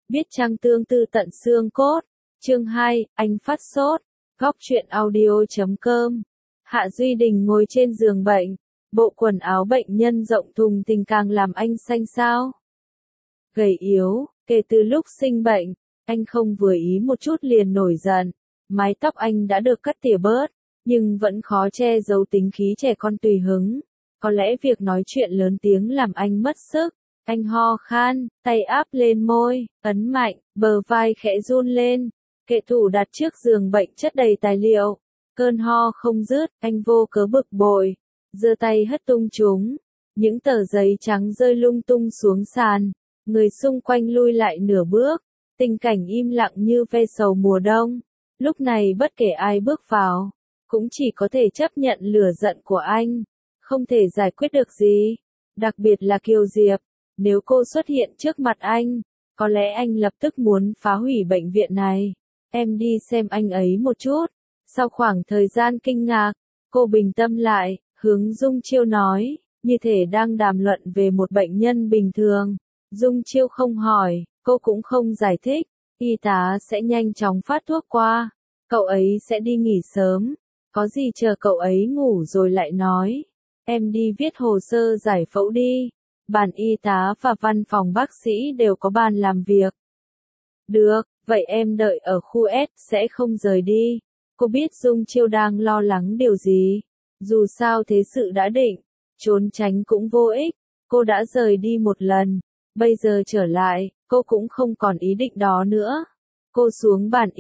Biết chăng tương tư tận xương cốt. Chương 2, anh phát sốt. Góc truyện audio.com. Hạ Duy Đình ngồi trên giường bệnh. Bộ quần áo bệnh nhân rộng thùng thình càng làm anh xanh xao. Gầy yếu, kể từ lúc sinh bệnh, anh không vừa ý một chút liền nổi giận. Mái tóc anh đã được cắt tỉa bớt, nhưng vẫn khó che giấu tính khí trẻ con tùy hứng. Có lẽ việc nói chuyện lớn tiếng làm anh mất sức. Anh ho khan, tay áp lên môi, ấn mạnh, bờ vai khẽ run lên. Kệ tủ đặt trước giường bệnh chất đầy tài liệu. Cơn ho không dứt, anh vô cớ bực bội, giơ tay hất tung chúng. Những tờ giấy trắng rơi lung tung xuống sàn. Người xung quanh lui lại nửa bước. Tình cảnh im lặng như ve sầu mùa đông. Lúc này bất kể ai bước vào, cũng chỉ có thể chấp nhận lửa giận của anh. Không thể giải quyết được gì. Đặc biệt là Kiều Diệp. Nếu cô xuất hiện trước mặt anh, có lẽ anh lập tức muốn phá hủy bệnh viện này. Em đi xem anh ấy một chút. Sau khoảng thời gian kinh ngạc, cô bình tâm lại, hướng Dung Chiêu nói, như thể đang đàm luận về một bệnh nhân bình thường. Dung Chiêu không hỏi, cô cũng không giải thích, y tá sẽ nhanh chóng phát thuốc qua. Cậu ấy sẽ đi nghỉ sớm, có gì chờ cậu ấy ngủ rồi lại nói. Em đi viết hồ sơ giải phẫu đi. Bàn y tá và văn phòng bác sĩ đều có bàn làm việc. Được, vậy em đợi ở khu S sẽ không rời đi. Cô biết Dung Chiêu đang lo lắng điều gì. Dù sao thế sự đã định, trốn tránh cũng vô ích. Cô đã rời đi một lần, bây giờ trở lại, cô cũng không còn ý định đó nữa. Cô xuống bàn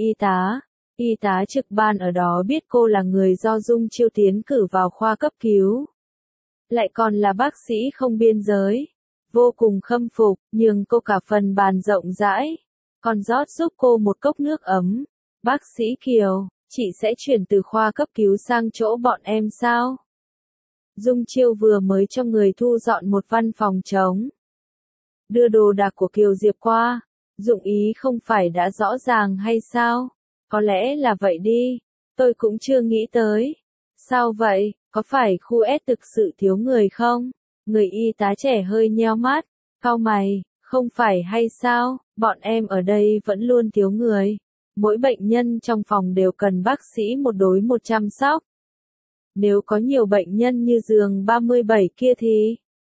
y tá trực ban ở đó biết cô là người do Dung Chiêu tiến cử vào khoa cấp cứu. Lại còn là bác sĩ không biên giới. Vô cùng khâm phục, nhường cô cả phần bàn rộng rãi. Còn rót giúp cô một cốc nước ấm. Bác sĩ Kiều, chị sẽ chuyển từ khoa cấp cứu sang chỗ bọn em sao? Dung Chiêu vừa mới cho người thu dọn một văn phòng trống. Đưa đồ đạc của Kiều Diệp qua. Dụng ý không phải đã rõ ràng hay sao? Có lẽ là vậy đi. Tôi cũng chưa nghĩ tới. Sao vậy? Có phải khu S thực sự thiếu người không? Người y tá trẻ hơi nheo mắt, cau mày, không phải hay sao, bọn em ở đây vẫn luôn thiếu người. Mỗi bệnh nhân trong phòng đều cần bác sĩ một đối một chăm sóc. Nếu có nhiều bệnh nhân như giường 37 kia thì...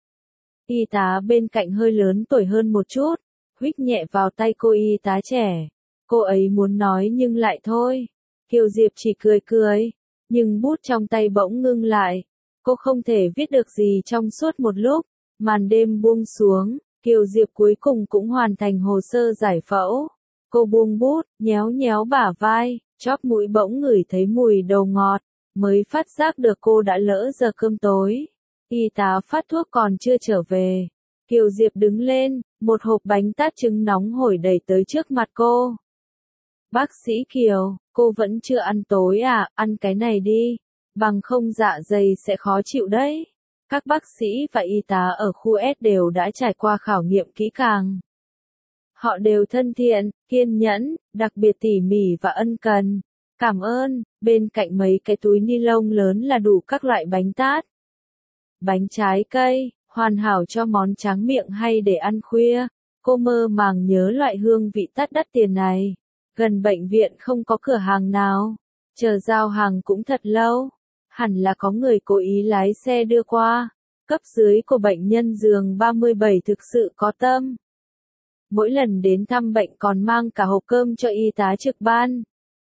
Y tá bên cạnh hơi lớn tuổi hơn một chút, huých nhẹ vào tay cô y tá trẻ. Cô ấy muốn nói nhưng lại thôi. Kiều Diệp chỉ cười cười, nhưng bút trong tay bỗng ngưng lại. Cô không thể viết được gì trong suốt một lúc. Màn đêm buông xuống, Kiều Diệp cuối cùng cũng hoàn thành hồ sơ giải phẫu. Cô buông bút, nhéo nhéo bả vai, chóp mũi bỗng ngửi thấy mùi đầu ngọt, mới phát giác được cô đã lỡ giờ cơm tối. Y tá phát thuốc còn chưa trở về. Kiều Diệp đứng lên, một hộp bánh tát trứng nóng hổi đẩy tới trước mặt cô. Bác sĩ Kiều, cô vẫn chưa ăn tối à, ăn cái này đi. Bằng không dạ dày sẽ khó chịu đấy. Các bác sĩ và y tá ở khu S đều đã trải qua khảo nghiệm kỹ càng. Họ đều thân thiện, kiên nhẫn, đặc biệt tỉ mỉ và ân cần. Cảm ơn, bên cạnh mấy cái túi ni lông lớn là đủ các loại bánh tát. Bánh trái cây, hoàn hảo cho món tráng miệng hay để ăn khuya. Cô mơ màng nhớ loại hương vị tát đắt tiền này. Gần bệnh viện không có cửa hàng nào. Chờ giao hàng cũng thật lâu. Hẳn là có người cố ý lái xe đưa qua. Cấp dưới của bệnh nhân giường 37 thực sự có tâm. Mỗi lần đến thăm bệnh còn mang cả hộp cơm cho y tá trực ban.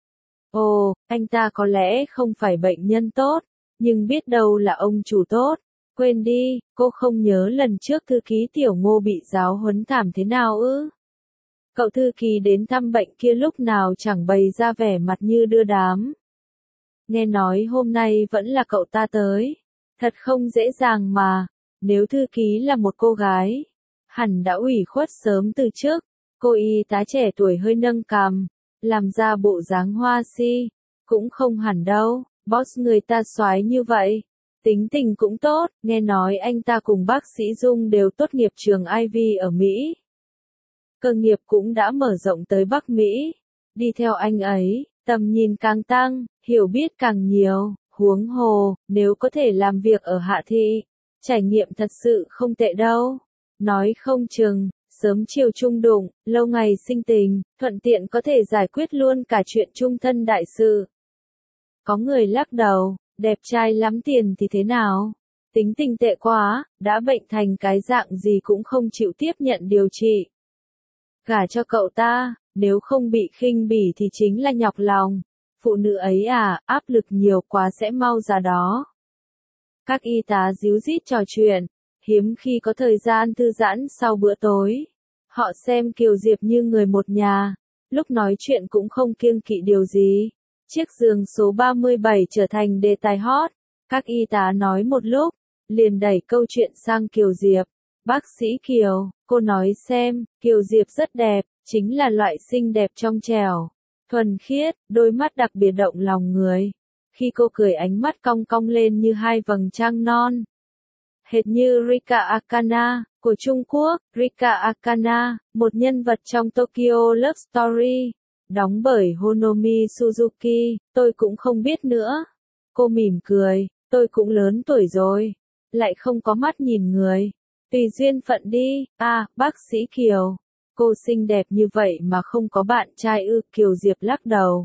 Ồ, anh ta có lẽ không phải bệnh nhân tốt, nhưng biết đâu là ông chủ tốt. Quên đi, cô không nhớ lần trước thư ký Tiểu Ngô bị giáo huấn thảm thế nào ư? Cậu thư ký đến thăm bệnh kia lúc nào chẳng bày ra vẻ mặt như đưa đám. Nghe nói hôm nay vẫn là cậu ta tới. Thật không dễ dàng mà. Nếu thư ký là một cô gái, hẳn đã ủy khuất sớm từ trước. Cô y tá trẻ tuổi hơi nâng cằm, làm ra bộ dáng hoa si. Cũng không hẳn đâu, boss người ta soái như vậy. Tính tình cũng tốt, nghe nói anh ta cùng bác sĩ Dung đều tốt nghiệp trường Ivy ở Mỹ. Cơ nghiệp cũng đã mở rộng tới Bắc Mỹ. Đi theo anh ấy, tầm nhìn càng tăng, hiểu biết càng nhiều, huống hồ, nếu có thể làm việc ở Hạ Thị, trải nghiệm thật sự không tệ đâu. Nói không chừng, Sớm chiều chung đụng, lâu ngày sinh tình, thuận tiện có thể giải quyết luôn cả chuyện chung thân đại sự. Có người lắc đầu, đẹp trai lắm tiền thì thế nào? Tính tình tệ quá, đã bệnh thành cái dạng gì cũng không chịu tiếp nhận điều trị. Gả cho cậu ta, nếu không bị khinh bỉ thì chính là nhọc lòng. Phụ nữ ấy à, áp lực nhiều quá sẽ mau ra đó. Các y tá díu dít trò chuyện, hiếm khi có thời gian thư giãn sau bữa tối. Họ xem Kiều Diệp như người một nhà, lúc nói chuyện cũng không kiêng kỵ điều gì. Chiếc giường số 37 trở thành đề tài hot. Các y tá nói một lúc, liền đẩy câu chuyện sang Kiều Diệp. Bác sĩ Kiều, cô nói xem, Kiều Diệp rất đẹp, chính là loại xinh đẹp trong trẻo, thuần khiết, đôi mắt đặc biệt động lòng người. Khi cô cười ánh mắt cong cong lên như hai vầng trăng non. Hệt như Rika Akana, của Trung Quốc. Rika Akana, một nhân vật trong Tokyo Love Story, đóng bởi Honomi Suzuki, tôi cũng không biết nữa. Cô mỉm cười, tôi cũng lớn tuổi rồi, lại không có mắt nhìn người. Tùy duyên phận đi, bác sĩ Kiều. Cô xinh đẹp như vậy mà không có bạn trai ư? Kiều Diệp lắc đầu.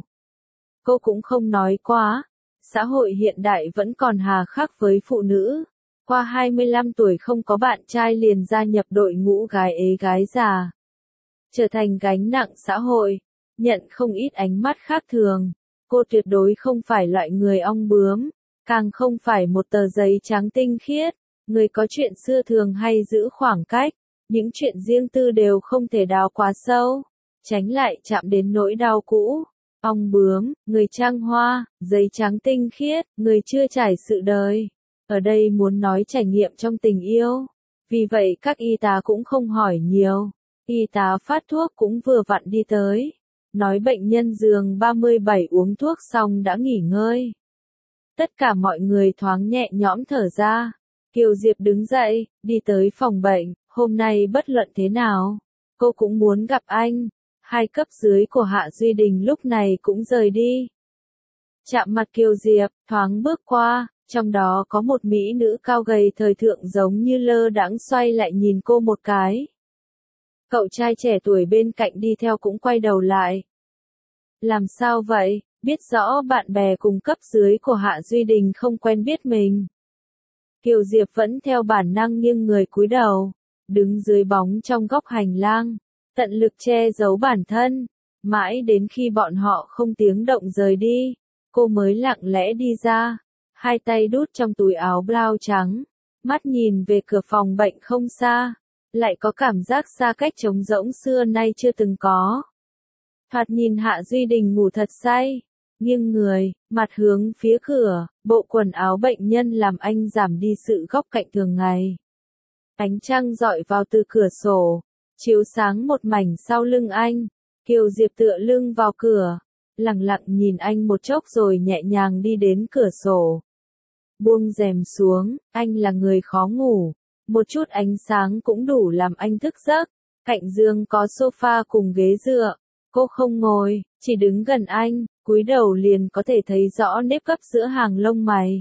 Cô cũng không nói quá. Xã hội hiện đại vẫn còn hà khắc với phụ nữ. Qua 25 tuổi không có bạn trai liền gia nhập đội ngũ gái ế gái già. Trở thành gánh nặng xã hội, nhận không ít ánh mắt khác thường. Cô tuyệt đối không phải loại người ong bướm, càng không phải một tờ giấy trắng tinh khiết. Người có chuyện xưa thường hay giữ khoảng cách, những chuyện riêng tư đều không thể đào quá sâu, tránh lại chạm đến nỗi đau cũ. Ong bướm, người trăng hoa, giấy trắng tinh khiết, người chưa trải sự đời. Ở đây muốn nói trải nghiệm trong tình yêu. Vì vậy các y tá cũng không hỏi nhiều. Y tá phát thuốc cũng vừa vặn đi tới. Nói bệnh nhân giường 37 uống thuốc xong đã nghỉ ngơi. Tất cả mọi người thoáng nhẹ nhõm thở ra. Kiều Diệp đứng dậy, đi tới phòng bệnh. Hôm nay bất luận thế nào, cô cũng muốn gặp anh. Hai cấp dưới của Hạ Duy Đình lúc này cũng rời đi. Chạm mặt Kiều Diệp, thoáng bước qua, trong đó có một mỹ nữ cao gầy thời thượng giống như lơ đãng xoay lại nhìn cô một cái. Cậu trai trẻ tuổi bên cạnh đi theo cũng quay đầu lại. Làm sao vậy, biết rõ bạn bè cùng cấp dưới của Hạ Duy Đình không quen biết mình. Kiều Diệp vẫn theo bản năng nghiêng người cúi đầu, đứng dưới bóng trong góc hành lang, tận lực che giấu bản thân, mãi đến khi bọn họ không tiếng động rời đi, cô mới lặng lẽ đi ra, hai tay đút trong túi áo blau trắng, mắt nhìn về cửa phòng bệnh không xa, lại có cảm giác xa cách trống rỗng xưa nay chưa từng có. Thoạt nhìn Hạ Duy Đình ngủ thật say, nghiêng người, mặt hướng phía cửa, bộ quần áo bệnh nhân làm anh giảm đi sự góc cạnh thường ngày. Ánh trăng rọi vào từ cửa sổ, chiếu sáng một mảnh sau lưng anh. Kiều Diệp tựa lưng vào cửa, lặng lặng nhìn anh một chốc rồi nhẹ nhàng đi đến cửa sổ. Buông rèm xuống, anh là người khó ngủ, một chút ánh sáng cũng đủ làm anh thức giấc. Cạnh giường có sofa cùng ghế dựa, cô không ngồi, chỉ đứng gần anh, cúi đầu liền có thể thấy rõ nếp gấp giữa hàng lông mày.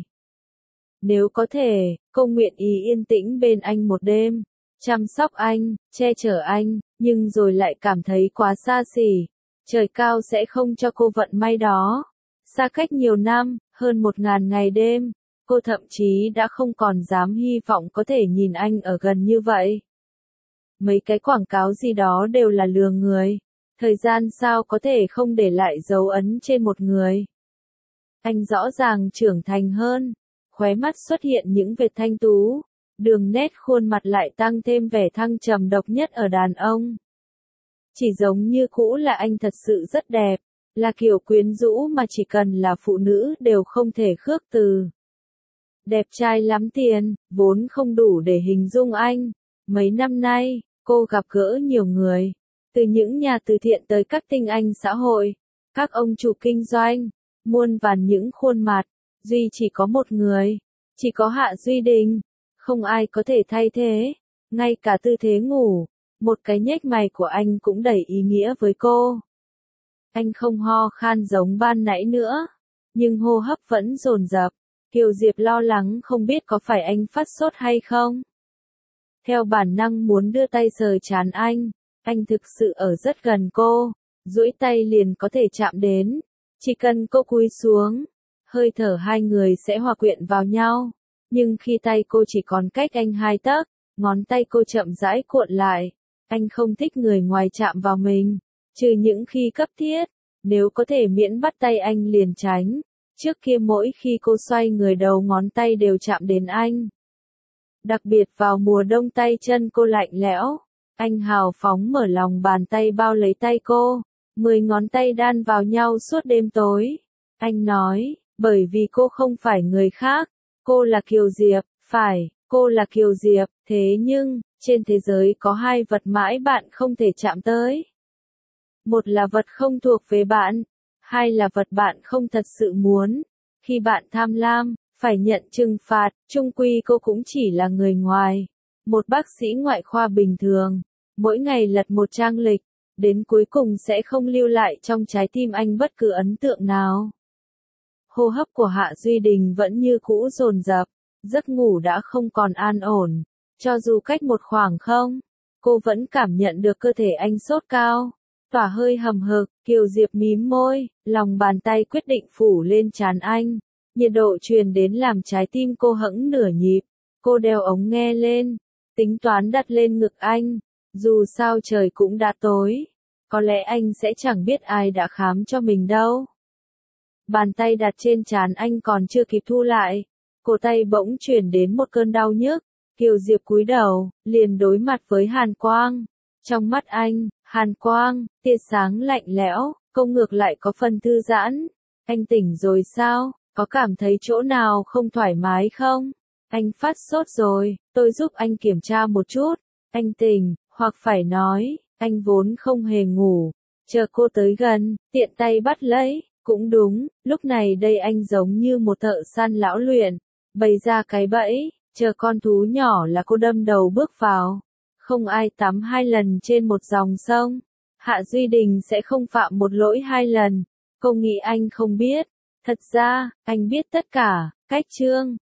Nếu có thể, cô nguyện ý yên tĩnh bên anh một đêm, chăm sóc anh, che chở anh, nhưng rồi lại cảm thấy quá xa xỉ. Trời cao sẽ không cho cô vận may đó. Xa cách nhiều năm, hơn 1000 ngày đêm, cô thậm chí đã không còn dám hy vọng có thể nhìn anh ở gần như vậy. Mấy cái quảng cáo gì đó đều là lừa người. Thời gian sao có thể không để lại dấu ấn trên một người. Anh rõ ràng trưởng thành hơn, khóe mắt xuất hiện những vệt thanh tú, đường nét khuôn mặt lại tăng thêm vẻ thăng trầm độc nhất ở đàn ông. Chỉ giống như cũ là anh thật sự rất đẹp, là kiểu quyến rũ mà chỉ cần là phụ nữ đều không thể khước từ. Đẹp trai lắm tiền, vốn không đủ để hình dung anh. Mấy năm nay, cô gặp gỡ nhiều người, từ những nhà từ thiện tới các tinh anh xã hội, các ông chủ kinh doanh, muôn vàn những khuôn mặt, duy chỉ có một người, chỉ có Hạ Duy Đình, không ai có thể thay thế, ngay cả tư thế ngủ, một cái nhếch mày của anh cũng đầy ý nghĩa với cô. Anh không ho khan giống ban nãy nữa, nhưng hô hấp vẫn dồn dập. Kiều Diệp lo lắng không biết có phải anh phát sốt hay không. theo bản năng muốn đưa tay sờ trán anh thực sự ở rất gần cô, duỗi tay liền có thể chạm đến, chỉ cần cô cúi xuống, hơi thở hai người sẽ hòa quyện vào nhau, nhưng khi tay cô chỉ còn cách anh 2 tấc, ngón tay cô chậm rãi cuộn lại, anh không thích người ngoài chạm vào mình, trừ những khi cấp thiết, nếu có thể miễn bắt tay anh liền tránh, trước kia mỗi khi cô xoay người đầu ngón tay đều chạm đến anh. Đặc biệt vào mùa đông tay chân cô lạnh lẽo, anh hào phóng mở lòng bàn tay bao lấy tay cô, 10 ngón tay đan vào nhau suốt đêm tối. Anh nói, bởi vì cô không phải người khác, cô là Kiều Diệp, phải, cô là Kiều Diệp, thế nhưng, trên thế giới có 2 vật mãi bạn không thể chạm tới. Một là vật không thuộc về bạn, 2 là vật bạn không thật sự muốn. Khi bạn tham lam, phải nhận trừng phạt, chung quy cô cũng chỉ là người ngoài. Một bác sĩ ngoại khoa bình thường, mỗi ngày lật một trang lịch, đến cuối cùng sẽ không lưu lại trong trái tim anh bất cứ ấn tượng nào. Hô hấp của Hạ Duy Đình vẫn như cũ dồn dập, giấc ngủ đã không còn an ổn, cho dù cách một khoảng không, cô vẫn cảm nhận được cơ thể anh sốt cao, tỏa hơi hầm hực, Kiều Diệp mím môi, lòng bàn tay quyết định phủ lên trán anh, nhiệt độ truyền đến làm trái tim cô hững nửa nhịp, cô đeo ống nghe lên, tính toán đặt lên ngực anh, dù sao trời cũng đã tối, có lẽ anh sẽ chẳng biết ai đã khám cho mình đâu. Bàn tay đặt trên trán anh còn chưa kịp thu lại, cổ tay bỗng chuyển đến một cơn đau nhức, Kiều Diệp cúi đầu, liền đối mặt với hàn quang. Trong mắt anh, hàn quang, tia sáng lạnh lẽo, cô ngược lại có phần thư giãn. Anh tỉnh rồi sao, có cảm thấy chỗ nào không thoải mái không? Anh phát sốt rồi, tôi giúp anh kiểm tra một chút. Anh tỉnh, hoặc phải nói, anh vốn không hề ngủ. Chờ cô tới gần, tiện tay bắt lấy. Cũng đúng, lúc này đây anh giống như một thợ săn lão luyện, bày ra cái bẫy, chờ con thú nhỏ là cô đâm đầu bước vào. Không ai tắm 2 lần trên một dòng sông. Hạ Duy Đình sẽ không phạm một lỗi 2 lần. Cô nghĩ anh không biết. Thật ra, anh biết tất cả. Cách chương